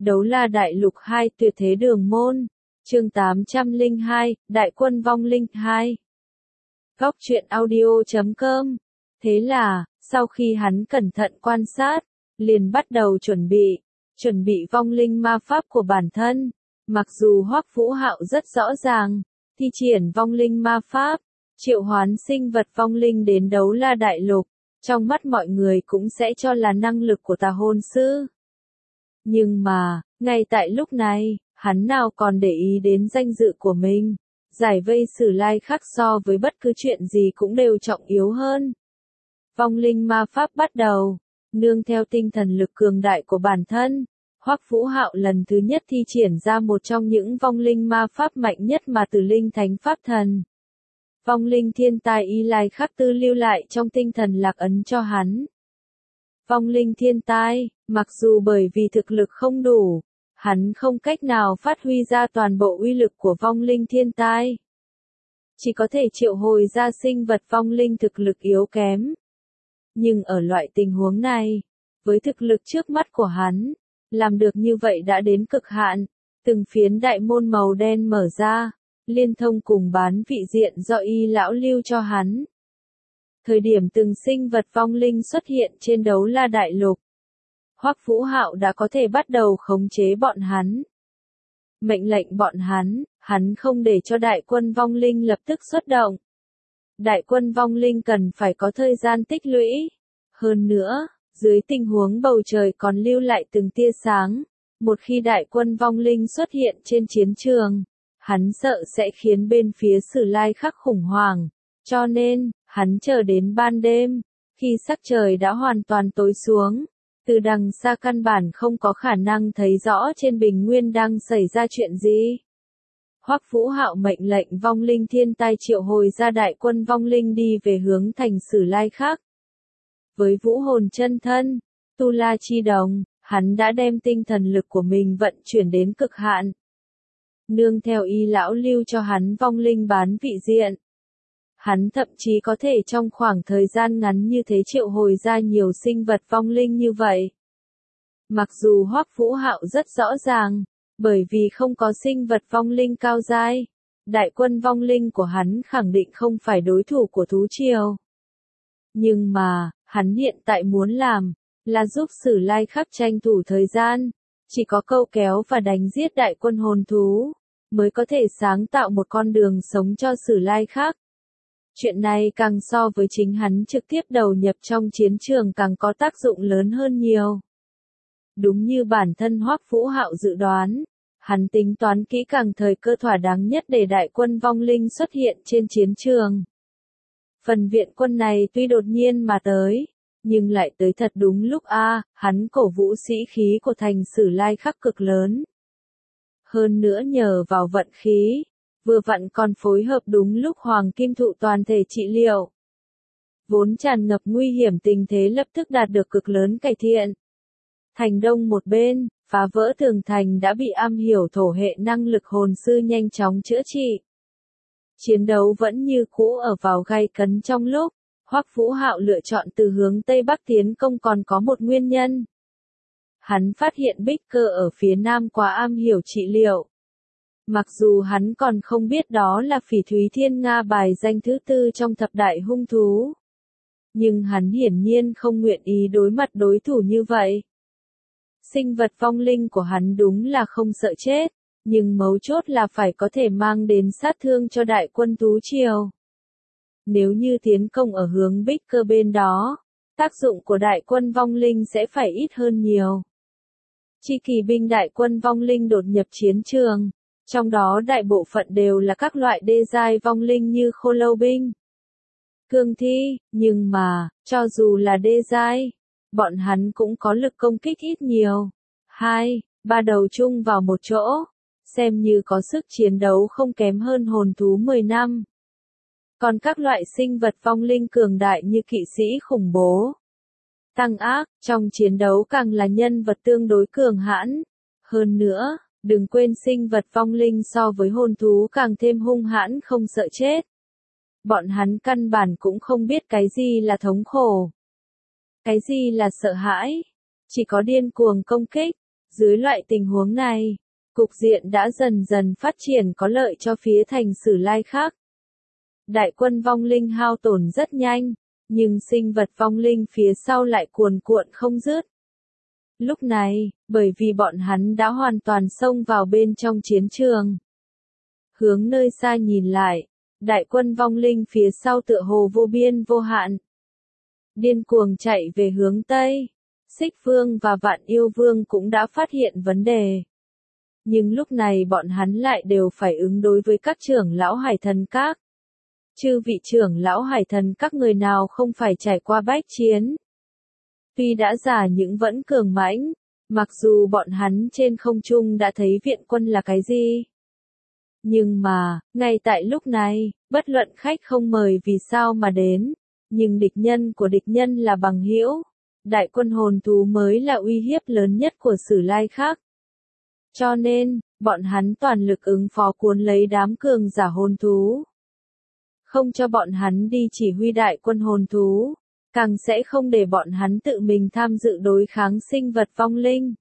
Đấu La Đại Lục 2 Tuyệt Thế Đường Môn, chương 802, Đại Quân Vong Linh 2. Góc truyện audio.com. Thế là, sau khi hắn cẩn thận quan sát, liền bắt đầu chuẩn bị vong linh ma pháp của bản thân. Mặc dù Hoắc Vũ Hạo rất rõ ràng, thi triển vong linh ma pháp, triệu hoán sinh vật vong linh đến Đấu La Đại Lục, trong mắt mọi người cũng sẽ cho là năng lực của tà hồn sư. Nhưng mà, ngay tại lúc này, hắn nào còn để ý đến danh dự của mình, giải vây Sử Lai Khắc so với bất cứ chuyện gì cũng đều trọng yếu hơn. Vong linh ma pháp bắt đầu, nương theo tinh thần lực cường đại của bản thân, Hoắc Vũ Hạo lần thứ nhất thi triển ra một trong những vong linh ma pháp mạnh nhất mà Tử Linh Thánh Pháp Thần. Vong linh thiên tài Y Lai Khắc Tư lưu lại trong tinh thần lạc ấn cho hắn. Vong linh thiên tai, mặc dù bởi vì thực lực không đủ, hắn không cách nào phát huy ra toàn bộ uy lực của vong linh thiên tai. Chỉ có thể triệu hồi ra sinh vật vong linh thực lực yếu kém. Nhưng ở loại tình huống này, với thực lực trước mắt của hắn, làm được như vậy đã đến cực hạn. Từng phiến đại môn màu đen mở ra, liên thông cùng bán vị diện do Y lão lưu cho hắn. Thời điểm từng sinh vật vong linh xuất hiện trên Đấu La Đại Lục, Hoắc Vũ Hạo đã có thể bắt đầu khống chế bọn hắn. Mệnh lệnh bọn hắn không để cho đại quân vong linh lập tức xuất động. Đại quân vong linh cần phải có thời gian tích lũy. Hơn nữa, dưới tình huống bầu trời còn lưu lại từng tia sáng, một khi đại quân vong linh xuất hiện trên chiến trường, hắn sợ sẽ khiến bên phía Sử Lai Khắc khủng hoảng. Cho nên, hắn chờ đến ban đêm, khi sắc trời đã hoàn toàn tối xuống, từ đằng xa căn bản không có khả năng thấy rõ trên bình nguyên đang xảy ra chuyện gì. Hoắc Vũ Hạo mệnh lệnh vong linh thiên tai triệu hồi ra đại quân vong linh đi về hướng thành Sử Lai Khắc. Với vũ hồn chân thân, Tu La Chi Đồng, hắn đã đem tinh thần lực của mình vận chuyển đến cực hạn. Nương theo Y lão lưu cho hắn vong linh bán vị diện. Hắn thậm chí có thể trong khoảng thời gian ngắn như thế triệu hồi ra nhiều sinh vật vong linh như vậy. Mặc dù Hoắc Vũ Hạo rất rõ ràng, bởi vì không có sinh vật vong linh cao giai, đại quân vong linh của hắn khẳng định không phải đối thủ của thú triều. Nhưng mà, hắn hiện tại muốn làm, là giúp Sử Lai Khắc tranh thủ thời gian, chỉ có câu kéo và đánh giết đại quân hồn thú, mới có thể sáng tạo một con đường sống cho Sử Lai Khắc. Chuyện này càng so với chính hắn trực tiếp đầu nhập trong chiến trường càng có tác dụng lớn hơn nhiều. Đúng như bản thân Hoắc Vũ Hạo dự đoán, hắn tính toán kỹ càng thời cơ thỏa đáng nhất để đại quân vong linh xuất hiện trên chiến trường. Phần viện quân này tuy đột nhiên mà tới, nhưng lại tới thật đúng lúc hắn cổ vũ sĩ khí của thành Sử Lai Khắc cực lớn. Hơn nữa nhờ vào vận khí, vừa vặn còn phối hợp đúng lúc Hoàng Kim Thụ toàn thể trị liệu. Vốn tràn ngập nguy hiểm tình thế lập tức đạt được cực lớn cải thiện. Thành đông một bên, phá vỡ tường thành đã bị am hiểu thổ hệ năng lực hồn sư nhanh chóng chữa trị. Chiến đấu vẫn như cũ ở vào gay cấn trong lúc, Hoắc Vũ Hạo lựa chọn từ hướng Tây Bắc tiến công còn có một nguyên nhân. Hắn phát hiện Bích Cơ ở phía Nam quá am hiểu trị liệu. Mặc dù hắn còn không biết đó là Phỉ Thúy Thiên Nga bài danh thứ 4 trong thập đại hung thú. Nhưng hắn hiển nhiên không nguyện ý đối mặt đối thủ như vậy. Sinh vật vong linh của hắn đúng là không sợ chết, nhưng mấu chốt là phải có thể mang đến sát thương cho đại quân thú triều. Nếu như tiến công ở hướng Bích Cơ bên đó, tác dụng của đại quân vong linh sẽ phải ít hơn nhiều. Chi kỳ binh đại quân vong linh đột nhập chiến trường, trong đó đại bộ phận đều là các loại đê giai vong linh như Khô Lâu binh, Cương Thi, nhưng mà, cho dù là đê giai, bọn hắn cũng có lực công kích ít nhiều. 2-3 đầu chung vào một chỗ, xem như có sức chiến đấu không kém hơn hồn thú 10 năm. Còn các loại sinh vật vong linh cường đại như kỵ sĩ khủng bố, tăng ác, trong chiến đấu càng là nhân vật tương đối cường hãn. Hơn nữa, đừng quên sinh vật vong linh so với hồn thú càng thêm hung hãn không sợ chết. Bọn hắn căn bản cũng không biết cái gì là thống khổ, cái gì là sợ hãi, chỉ có điên cuồng công kích, Dưới loại tình huống này, cục diện đã dần dần phát triển có lợi cho phía thành Sử Lai Khắc. Đại quân vong linh hao tổn rất nhanh, nhưng sinh vật vong linh phía sau lại cuồn cuộn không dứt. Lúc này, bởi vì bọn hắn đã hoàn toàn xông vào bên trong chiến trường. Hướng nơi xa nhìn lại, đại quân vong linh phía sau tựa hồ vô biên vô hạn. Điên cuồng chạy về hướng Tây, Xích Vương và Vạn Yêu Vương cũng đã phát hiện vấn đề. Nhưng lúc này bọn hắn lại đều phải ứng đối với các trưởng lão Hải Thần Các. Chư vị trưởng lão Hải Thần Các người nào không phải trải qua bách chiến. Tuy đã già nhưng vẫn cường mãnh, mặc dù bọn hắn trên không trung đã thấy viện quân là cái gì. Nhưng mà, ngay tại lúc này, bất luận khách không mời vì sao mà đến, nhưng địch nhân của địch nhân là bằng hữu. Đại quân hồn thú mới là uy hiếp lớn nhất của Sử Lai Khắc. Cho nên, bọn hắn toàn lực ứng phó cuốn lấy đám cường giả hồn thú. Không cho bọn hắn đi chỉ huy đại quân hồn thú, càng sẽ không để bọn hắn tự mình tham dự đối kháng sinh vật vong linh.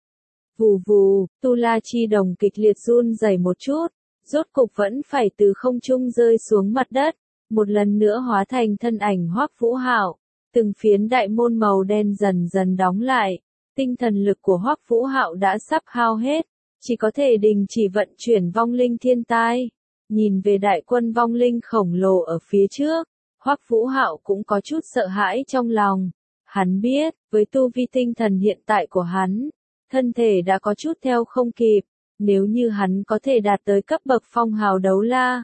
Vù vù, Tu La Chi Đồng kịch liệt run rẩy một chút, rốt cục vẫn phải từ không trung rơi xuống mặt đất, một lần nữa hóa thành thân ảnh Hoắc Vũ Hạo. Từng phiến đại môn màu đen dần dần đóng lại, tinh thần lực của Hoắc Vũ Hạo đã sắp hao hết, chỉ có thể đình chỉ vận chuyển vong linh thiên tai. Nhìn về đại quân vong linh khổng lồ ở phía trước, Hoắc Vũ Hạo cũng có chút sợ hãi trong lòng. Hắn biết, với tu vi tinh thần hiện tại của hắn, thân thể đã có chút theo không kịp, nếu như hắn có thể đạt tới cấp bậc phong hào đấu la,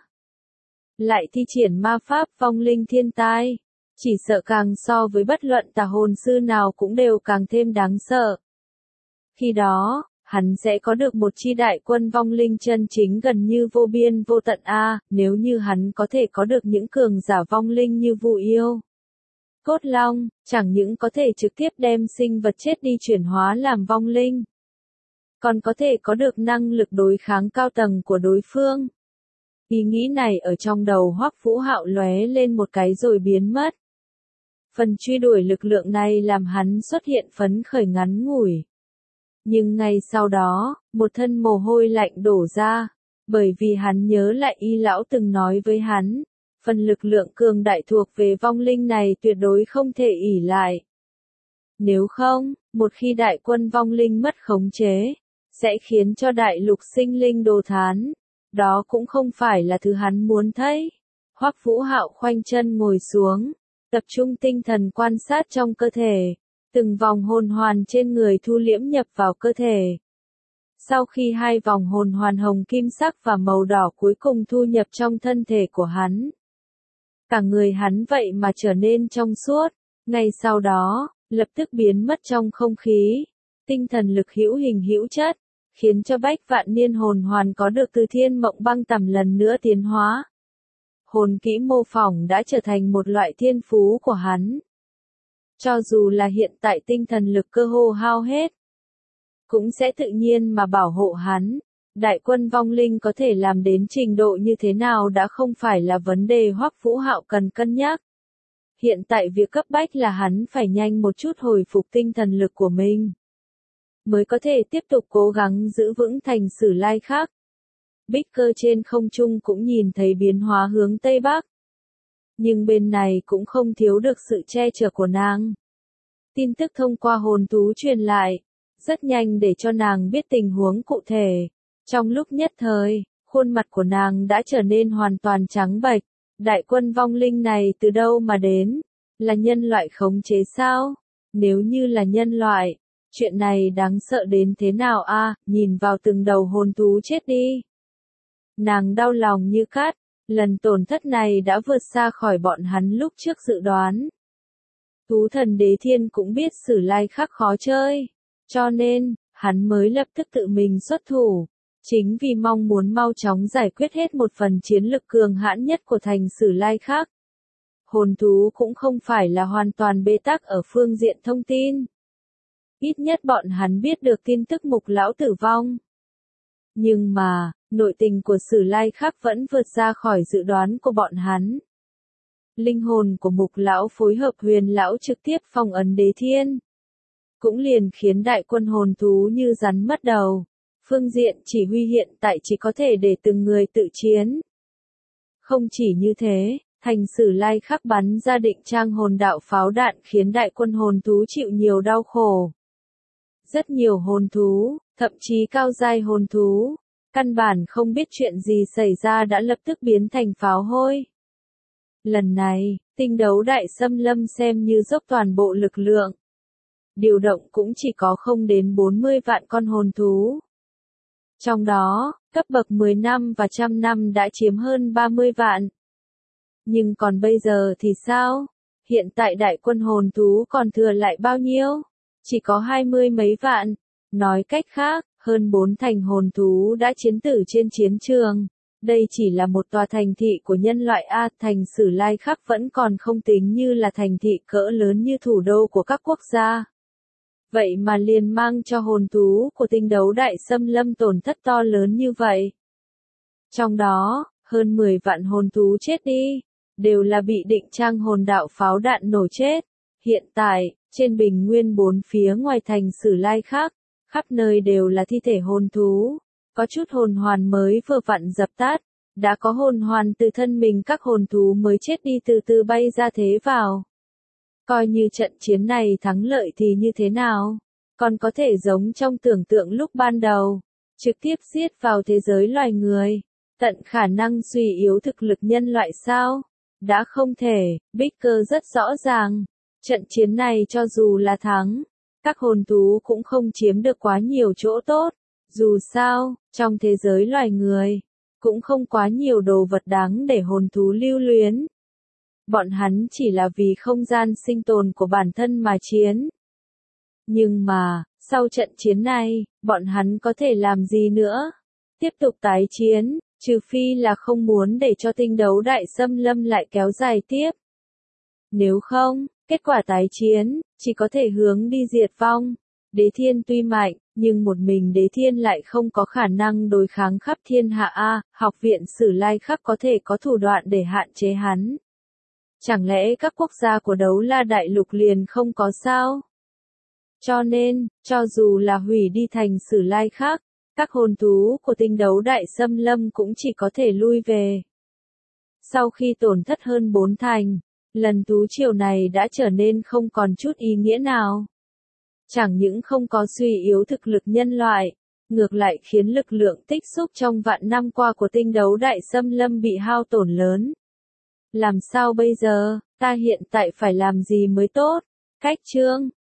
lại thi triển ma pháp vong linh thiên tai, chỉ sợ càng so với bất luận tà hồn sư nào cũng đều càng thêm đáng sợ. Khi đó, hắn sẽ có được một chi đại quân vong linh chân chính gần như vô biên vô tận nếu như hắn có thể có được những cường giả vong linh như Vu Yêu, Cốt Long, chẳng những có thể trực tiếp đem sinh vật chết đi chuyển hóa làm vong linh, còn có thể có được năng lực đối kháng cao tầng của đối phương. Ý nghĩ này ở trong đầu Hoắc Vũ Hạo lóe lên một cái rồi biến mất. Phần truy đuổi lực lượng này làm hắn xuất hiện phấn khởi ngắn ngủi. Nhưng ngay sau đó, một thân mồ hôi lạnh đổ ra, bởi vì hắn nhớ lại Y lão từng nói với hắn, phần lực lượng cường đại thuộc về vong linh này tuyệt đối không thể ỷ lại. Nếu không, một khi đại quân vong linh mất khống chế, sẽ khiến cho đại lục sinh linh đồ thán. Đó cũng không phải là thứ hắn muốn thấy. Hoắc Vũ Hạo khoanh chân ngồi xuống, tập trung tinh thần quan sát trong cơ thể, từng vòng hồn hoàn trên người thu liễm nhập vào cơ thể. Sau khi hai vòng hồn hoàn hồng kim sắc và màu đỏ cuối cùng thu nhập trong thân thể của hắn, cả người hắn vậy mà trở nên trong suốt, ngay sau đó, lập tức biến mất trong không khí. Tinh thần lực hữu hình hữu chất, khiến cho bách vạn niên hồn hoàn có được từ thiên mộng băng tầm lần nữa tiến hóa. Hồn kỹ mô phỏng đã trở thành một loại thiên phú của hắn. Cho dù là hiện tại tinh thần lực cơ hồ hao hết, cũng sẽ tự nhiên mà bảo hộ hắn. Đại quân vong linh có thể làm đến trình độ như thế nào đã không phải là vấn đề Hoắc Vũ Hạo cần cân nhắc. Hiện tại việc cấp bách là hắn phải nhanh một chút hồi phục tinh thần lực của mình, mới có thể tiếp tục cố gắng giữ vững thành Sử Lai Khắc. Bích Cơ trên không trung cũng nhìn thấy biến hóa hướng Tây Bắc. Nhưng bên này cũng không thiếu được sự che chở của nàng. Tin tức thông qua hồn thú truyền lại, rất nhanh để cho nàng biết tình huống cụ thể. Trong lúc nhất thời, khuôn mặt của nàng đã trở nên hoàn toàn trắng bệch. Đại quân vong linh này từ đâu mà đến? Là nhân loại khống chế sao? Nếu như là nhân loại, chuyện này đáng sợ đến thế nào nhìn vào từng đầu hồn thú chết đi. Nàng đau lòng như cát, lần tổn thất này đã vượt xa khỏi bọn hắn lúc trước dự đoán. Thú thần Đế Thiên cũng biết Sử Lai Khắc khó chơi, cho nên, hắn mới lập tức tự mình xuất thủ. Chính vì mong muốn mau chóng giải quyết hết một phần chiến lực cường hãn nhất của thành Sử Lai Khắc. Hồn thú cũng không phải là hoàn toàn bế tắc ở phương diện thông tin. Ít nhất bọn hắn biết được tin tức Mục lão tử vong. Nhưng mà, nội tình của Sử Lai Khắc vẫn vượt ra khỏi dự đoán của bọn hắn. Linh hồn của Mục lão phối hợp Huyền lão trực tiếp phong ấn Đế Thiên. cũng liền khiến đại quân hồn thú như rắn mất đầu. Phương diện chỉ huy hiện tại chỉ có thể để từng người tự chiến. Không chỉ như thế, thành Sử Lai Khắc bắn ra định trang hồn đạo pháo đạn khiến đại quân hồn thú chịu nhiều đau khổ. Rất nhiều hồn thú, thậm chí cao giai hồn thú, căn bản không biết chuyện gì xảy ra đã lập tức biến thành pháo hôi. Lần này, tinh đấu đại xâm lâm xem như dốc toàn bộ lực lượng. Điều động cũng chỉ có không đến 40 vạn con hồn thú. Trong đó, cấp bậc 10 năm và 100 năm đã chiếm hơn 30 vạn. Nhưng còn bây giờ thì sao? Hiện tại đại quân hồn thú còn thừa lại bao nhiêu? Chỉ có 20 mấy vạn. Nói cách khác, hơn 4 thành hồn thú đã chiến tử trên chiến trường. Đây chỉ là một tòa thành thị của nhân loại A, thành Sử Lai Khắc vẫn còn không tính như là thành thị cỡ lớn như thủ đô của các quốc gia. Vậy mà liền mang cho hồn thú của tinh đấu đại xâm lâm tổn thất to lớn như vậy. Trong đó, hơn 10 vạn hồn thú chết đi, đều là bị định trang hồn đạo pháo đạn nổ chết. Hiện tại, trên bình nguyên bốn phía ngoài thành Sử Lai Khắc, khắp nơi đều là thi thể hồn thú. Có chút hồn hoàn mới vừa vặn dập tắt, đã có hồn hoàn từ thân mình các hồn thú mới chết đi từ từ bay ra thế vào. Coi như trận chiến này thắng lợi thì như thế nào? Còn có thể giống trong tưởng tượng lúc ban đầu, trực tiếp giết vào thế giới loài người, tận khả năng suy yếu thực lực nhân loại sao? Đã không thể, Bicker rất rõ ràng, trận chiến này cho dù là thắng, các hồn thú cũng không chiếm được quá nhiều chỗ tốt. Dù sao, trong thế giới loài người, cũng không quá nhiều đồ vật đáng để hồn thú lưu luyến. Bọn hắn chỉ là vì không gian sinh tồn của bản thân mà chiến. Nhưng mà, sau trận chiến này, bọn hắn có thể làm gì nữa? Tiếp tục tái chiến, trừ phi là không muốn để cho tinh đấu đại xâm lâm lại kéo dài tiếp. Nếu không, kết quả tái chiến, chỉ có thể hướng đi diệt vong. Đế thiên tuy mạnh, nhưng một mình đế thiên lại không có khả năng đối kháng khắp thiên hạ A, học viện Sử Lai Khắc có thể có thủ đoạn để hạn chế hắn. Chẳng lẽ các quốc gia của Đấu La Đại Lục liền không có sao? Cho nên, cho dù là hủy đi thành Sử Lai Khắc, các hồn thú của tinh đấu đại xâm lâm cũng chỉ có thể lui về. Sau khi tổn thất hơn 4 thành, lần thú triều này đã trở nên không còn chút ý nghĩa nào. Chẳng những không có suy yếu thực lực nhân loại, ngược lại khiến lực lượng tích xúc trong vạn năm qua của tinh đấu đại xâm lâm bị hao tổn lớn. Làm sao bây giờ, ta hiện tại phải làm gì mới tốt? Cách chương